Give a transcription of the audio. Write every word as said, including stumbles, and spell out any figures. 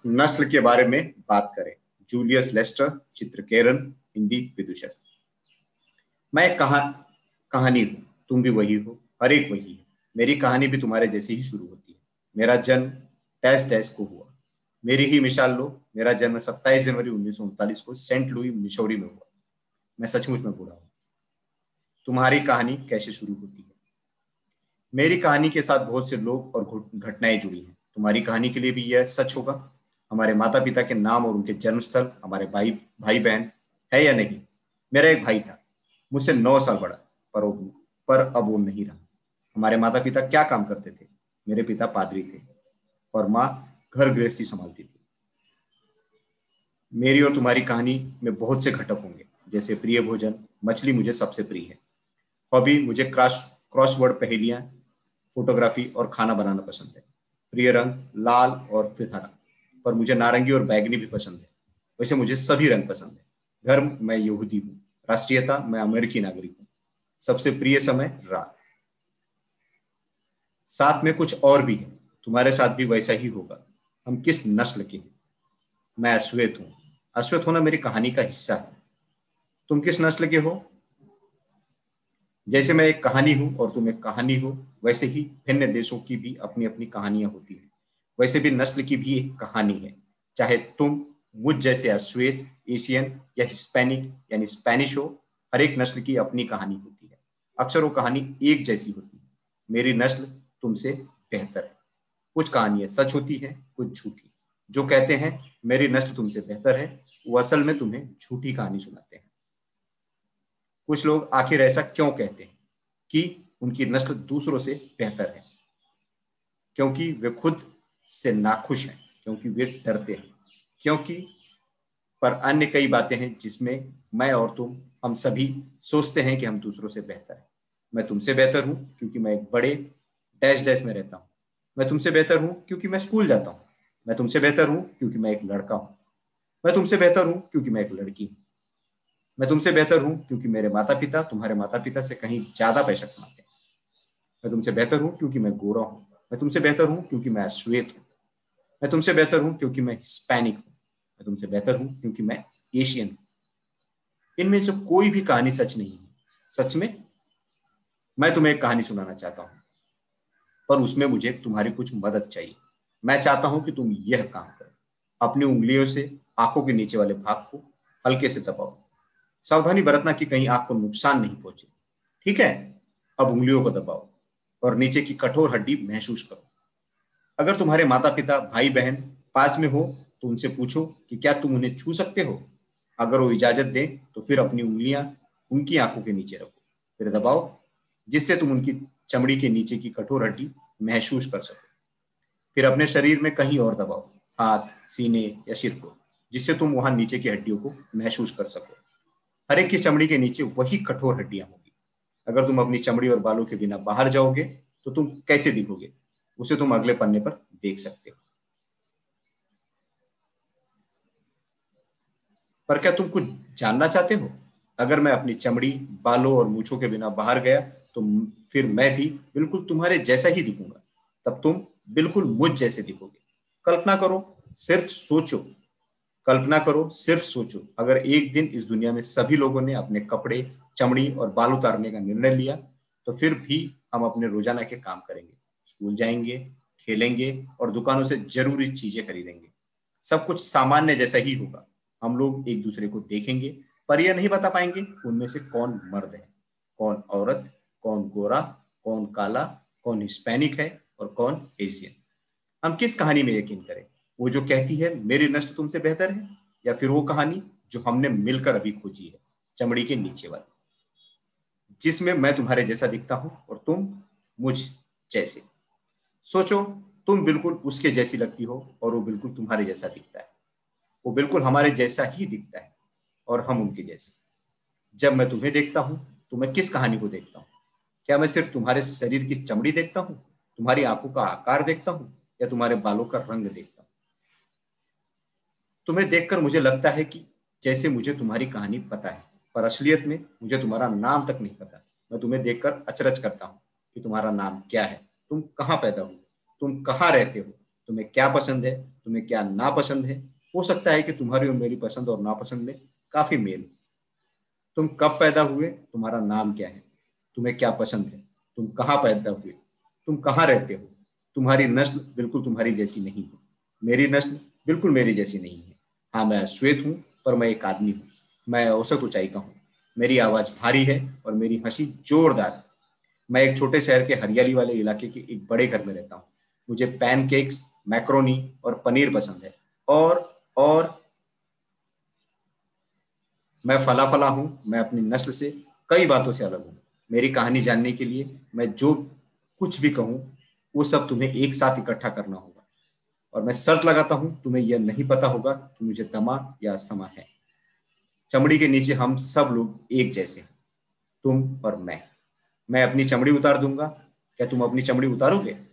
नस्ल के बारे में बात करें। जूलियस लेस्टर, चित्रकेरन, हिंदी विदूषक। मैं एक कहा कहानी हूँ, तुम भी वही हो, हर एक वही है। मेरी कहानी भी तुम्हारे जैसे ही शुरू होती है। मेरा जन्म डैश डैश को हुआ। मेरी ही मिसाल लो। मेरा जन्म सत्ताईस जनवरी उन्नीस सौ उनतालीस को सेंट लुई मिशोरी में हुआ। मैं सचमुच में बूढ़ा हूँ। तुम्हारी कहानी कैसे शुरू होती है? मेरी कहानी के साथ बहुत से लोग और घटनाएं जुड़ी हैं। तुम्हारी कहानी के लिए भी यह सच होगा। हमारे माता पिता के नाम और उनके जन्म स्थल, हमारे भाई भाई बहन है या नहीं? मेरा एक भाई था, मुझसे नौ साल बड़ा, पर वो पर अब वो नहीं रहा। हमारे माता पिता क्या काम करते थे? मेरे पिता पादरी थे और माँ घर गृहस्थी संभालती थी। मेरी और तुम्हारी कहानी में बहुत से घटक होंगे, जैसे प्रिय भोजन। मछली मुझे सबसे प्रिय है। हॉबी, मुझे क्रॉस क्रॉसवर्ड पहेलियां, फोटोग्राफी और खाना बनाना पसंद है। प्रिय रंग लाल और फिर हरा, पर मुझे नारंगी और बैगनी भी पसंद है। वैसे मुझे सभी रंग पसंद है। धर्म, मैं यहूदी हूँ। राष्ट्रीयता, मैं अमेरिकी नागरिक हूँ। सबसे प्रिय समय रात। साथ में कुछ और भी है, तुम्हारे साथ भी वैसा ही होगा। हम किस नस्ल के हैं? मैं अश्वेत हूँ। अश्वेत होना मेरी कहानी का हिस्सा है। तुम किस नस्ल के हो? जैसे मैं एक कहानी हूं और तुम एक कहानी हो, वैसे ही भिन्न देशों की भी अपनी अपनी कहानियां होती हैं। वैसे भी नस्ल की भी एक कहानी है। चाहे तुम मुझ जैसे अश्वेत, एशियन या हिस्पैनिक यानी स्पेनिश हो, हर एक नस्ल की अपनी कहानी होती है। अक्सर वो कहानी एक जैसी होती है। मेरी नस्ल तुमसे बेहतर है। कुछ कहानियां सच होती हैं, कुछ झूठी। जो कहते हैं मेरी नस्ल तुमसे बेहतर है, वो असल में तुम्हें झूठी कहानी सुनाते हैं। कुछ लोग आखिर ऐसा क्यों कहते हैं कि उनकी नस्ल दूसरों से बेहतर है? क्योंकि वे खुद से नाखुश हैं, क्योंकि वे डरते हैं, क्योंकि पर अन्य कई बातें हैं जिसमें मैं और तुम, हम सभी सोचते हैं कि हम दूसरों से बेहतर हैं। मैं तुमसे बेहतर हूं क्योंकि मैं एक बड़े डैश डैश में रहता हूं। मैं तुमसे बेहतर हूं क्योंकि मैं स्कूल जाता हूं। मैं तुमसे बेहतर हूं क्योंकि मैं एक लड़का हूं। मैं तुमसे बेहतर हूं क्योंकि मैं एक लड़की हूं। मैं तुमसे बेहतर हूं क्योंकि मेरे माता पिता तुम्हारे माता पिता से कहीं ज्यादा पैसा कमाते हैं। मैं तुमसे बेहतर हूं क्योंकि मैं गोरा हूं। मैं तुमसे बेहतर हूं क्योंकि मैं अश्वेत हूं। मैं तुमसे बेहतर हूं क्योंकि मैं हिस्पैनिक हूं। मैं तुमसे बेहतर हूं क्योंकि मैं एशियन हूं। इनमें से कोई भी कहानी सच नहीं है। सच में मैं तुम्हें एक कहानी सुनाना चाहता हूं, पर उसमें मुझे तुम्हारी कुछ मदद चाहिए। मैं चाहता हूं कि तुम यह काम करो। अपनी उंगलियों से आंखों के नीचे वाले भाग को हल्के से दबाओ। सावधानी बरतना कि कहीं आंख को नुकसान नहीं पहुंचे। ठीक है? अब उंगलियों को दबाओ और नीचे की कठोर हड्डी महसूस करो। अगर तुम्हारे माता पिता, भाई बहन पास में हो तो उनसे पूछो कि क्या तुम उन्हें छू सकते हो। अगर वो इजाजत दें तो फिर अपनी उंगलियां उनकी आंखों के नीचे रखो, फिर दबाओ, जिससे तुम उनकी चमड़ी के नीचे की कठोर हड्डी महसूस कर सको। फिर अपने शरीर में कहीं और दबाओ, हाथ, सीने या सिर को, जिससे तुम वहां नीचे की हड्डियों को महसूस कर सको। हर एक की चमड़ी के नीचे वही कठोर हड्डियां होगी। अगर तुम अपनी चमड़ी और बालों के बिना बाहर जाओगे तो तुम कैसे दिखोगे, उसे तुम अगले पन्ने पर देख सकते हो। पर क्या तुम कुछ जानना चाहते हो? अगर मैं अपनी चमड़ी, बालों और मूछों के बिना बाहर गया तो फिर मैं भी बिल्कुल तुम्हारे जैसा ही दिखूंगा। तब तुम बिल्कुल मुझ जैसे दिखोगे। कल्पना करो, सिर्फ सोचो। कल्पना करो, सिर्फ सोचो, अगर एक दिन इस दुनिया में सभी लोगों ने अपने कपड़े, चमड़ी और बाल उतारने का निर्णय लिया, तो फिर भी हम अपने रोजाना के काम करेंगे, स्कूल जाएंगे, खेलेंगे और दुकानों से जरूरी चीजें खरीदेंगे। सब कुछ सामान्य जैसा ही होगा। हम लोग एक दूसरे को देखेंगे, पर यह नहीं बता पाएंगे उनमें से कौन मर्द है, कौन औरत, कौन गोरा, कौन काला, कौन हिस्पैनिक है और कौन एशियन। हम किस कहानी में यकीन करें? वो जो कहती है मेरी नस्ल तुमसे बेहतर है, या फिर वो कहानी जो हमने मिलकर अभी खोजी है, चमड़ी के नीचे वाली, जिसमें मैं तुम्हारे जैसा दिखता हूं और तुम मुझ जैसे? सोचो, तुम बिल्कुल उसके जैसी लगती हो और वो बिल्कुल तुम्हारे जैसा दिखता है। वो बिल्कुल हमारे जैसा ही दिखता है और हम उनके जैसे। जब मैं तुम्हें देखता हूं तो मैं किस कहानी को देखता हूं? क्या मैं सिर्फ तुम्हारे शरीर की चमड़ी देखता हूं, तुम्हारी आंखों का आकार देखता हूं, या तुम्हारे बालों का रंग देखता हूं? तुम्हें देखकर मुझे लगता है कि जैसे मुझे तुम्हारी कहानी पता है, पर असलियत में मुझे तुम्हारा नाम तक नहीं पता। मैं तुम्हें देखकर अचरज करता हूँ कि तुम्हारा नाम क्या है, तुम कहाँ पैदा हुए, तुम कहाँ रहते हो, तुम्हें क्या पसंद है, तुम्हें क्या नापसंद है। हो सकता है कि तुम्हारी और मेरी पसंद और नापसंद में काफी मेल हो। तुम कब पैदा हुए, तुम्हारा नाम क्या है, तुम्हें क्या पसंद है, तुम कहाँ पैदा हुए, तुम कहाँ रहते हो। तुम्हारी नस्ल बिल्कुल तुम्हारी जैसी नहीं है, मेरी नस्ल बिल्कुल मेरी जैसी नहीं है। हाँ, मैं श्वेत हूँ, पर मैं एक आदमी हूँ। मैं औसत ऊंचाई का हूँ, मेरी आवाज भारी है और मेरी हंसी जोरदार है। मैं एक छोटे शहर के हरियाली वाले इलाके के एक बड़े घर में रहता हूँ। मुझे पैनकेक्स, मैक्रोनी और पनीर पसंद है। और और मैं फला फला हूँ। मैं अपनी नस्ल से कई बातों से अलग हूँ। मेरी कहानी जानने के लिए मैं जो कुछ भी कहूँ वो सब तुम्हें एक साथ इकट्ठा करना होगा। और मैं शर्त लगाता हूँ तुम्हें यह नहीं पता होगा कि मुझे दमा या अस्थमा है। चमड़ी के नीचे हम सब लोग एक जैसे हैं, तुम और मैं। मैं अपनी चमड़ी उतार दूंगा। क्या तुम अपनी चमड़ी उतारोगे?